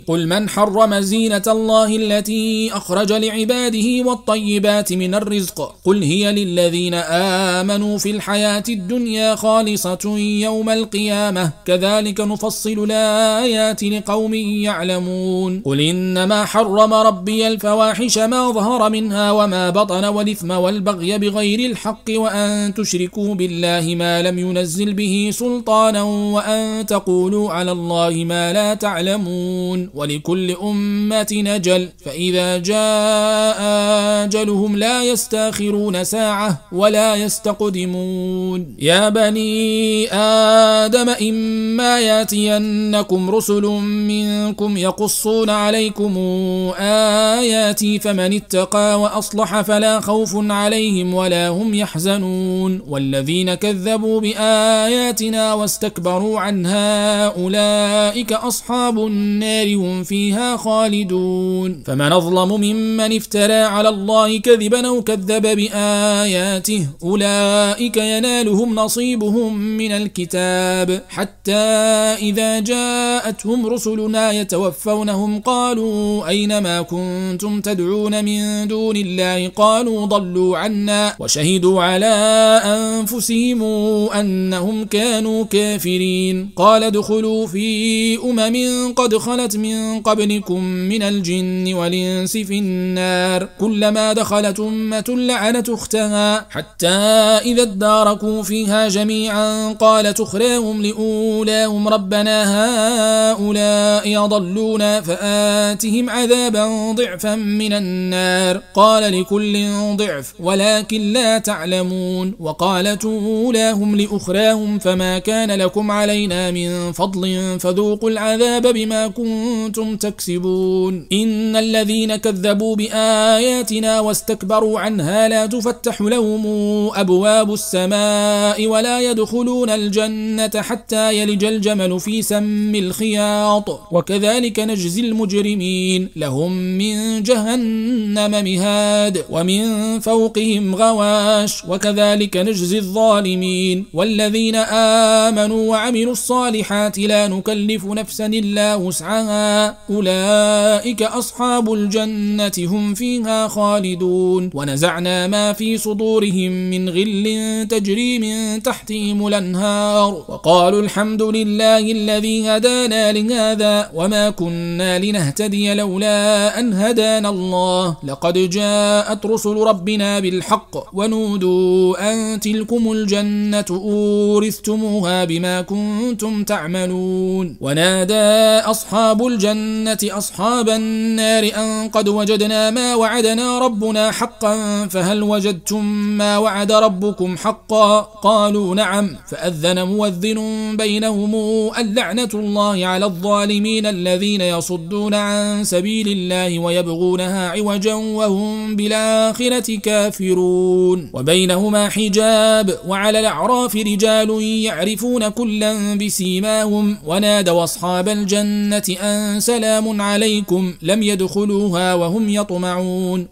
قل من حرم زينة الله التي أخرج لعباده والطيبات من الرزق قل هي للذين آمنوا في الحياة الدنيا خالصة يوم القيامة كذلك نفصل الآيات لقوم يعلمون قل إنما حرم ربي الفواحش ما ظهر منها وما بطن والإثم والبغي بغير الحق وأن تشركوا بالله ما لم ينزل به سلطانا وأن تقولوا على الله ما لا تعلمون ولكل أمة أجل فإذا جاء أجلهم لا يستأخرون ساعة ولا يستقدمون يا بني آدم إما ياتينكم رسل منكم يقصون عليكم آياتي فمن اتقى وأصلح فلا خوف عليهم ولا هم يحزنون والذين كذبوا بآياتنا واستكبروا عنها أولئك أصحاب النار هم فيها خالدون فمن أظلم ممن افترى على الله كذبا أو كذب بآياته أولئك ينالهم نصيبهم من الكتاب حتى إذا جاءتهم رسلنا يتوفونهم قالوا أين ما كنتم تدعون من دون الله قالوا ضلوا عنا وشهدوا على أنفسهم أنهم كانوا كافرين قال ادخلوا في أمم قد خلت من قبلكم من الجن والإنس في النار كلما دخلت أمة لعنت أختها حتى إذا اداركوا فيها جميعا قالت أخراهم لأولاهم ربنا هؤلاء يضلون فآتهم عذابا ضعفا من النار قال لكل ضعف ولكن لا تعلمون وقالت أولاهم لأخراهم فما كان لكم علينا من فضل فذوقوا العذاب بما كنتم تكسبون إن الذين كذبوا بآياتنا واستكبروا عنها لا تفتح لهم أبواب السماء ولا يدخلون الجنة حتى يلج الجمل في سم الخياط وكذلك نجزي المجرمين لهم من جهنم مهاد ومن فوقهم غواش وكذلك نجزي الظالمين والذين آمنوا وعملوا الصالحات لا نكلف نفسا إلا وسعها أولئك أصحاب الجنة هم فيها خالدون ونزعنا ما في صدورهم من غل تجري من تحتهم الأنهار وقالوا الحمد لله الذي هدانا لهذا وما كنا لنهتدي لولا أن هدانا الله لقد جاءت رسل ربنا بالحق ونودوا أن تلكم الجنة أورثتموها بما كنتم تعملون ونادى أصحاب الجنة أصحاب النار أن قد وجدنا ما وعدنا ربنا حقا فهل وجدتم ما وعد ربكم حقا قالوا نعم فأذن مؤذن بينهم اللعنة الله على الظالمين الذين يصدون عن سبيل الله ويبغونها عوجا وهم بالآخرة كافرون وبينهما حجاب وعلى الأعراف رجال يعرفون كلا بسيماهم ونادوا أصحاب الجنة أن سلام عليكم لم يدخلوها وهم يطمعون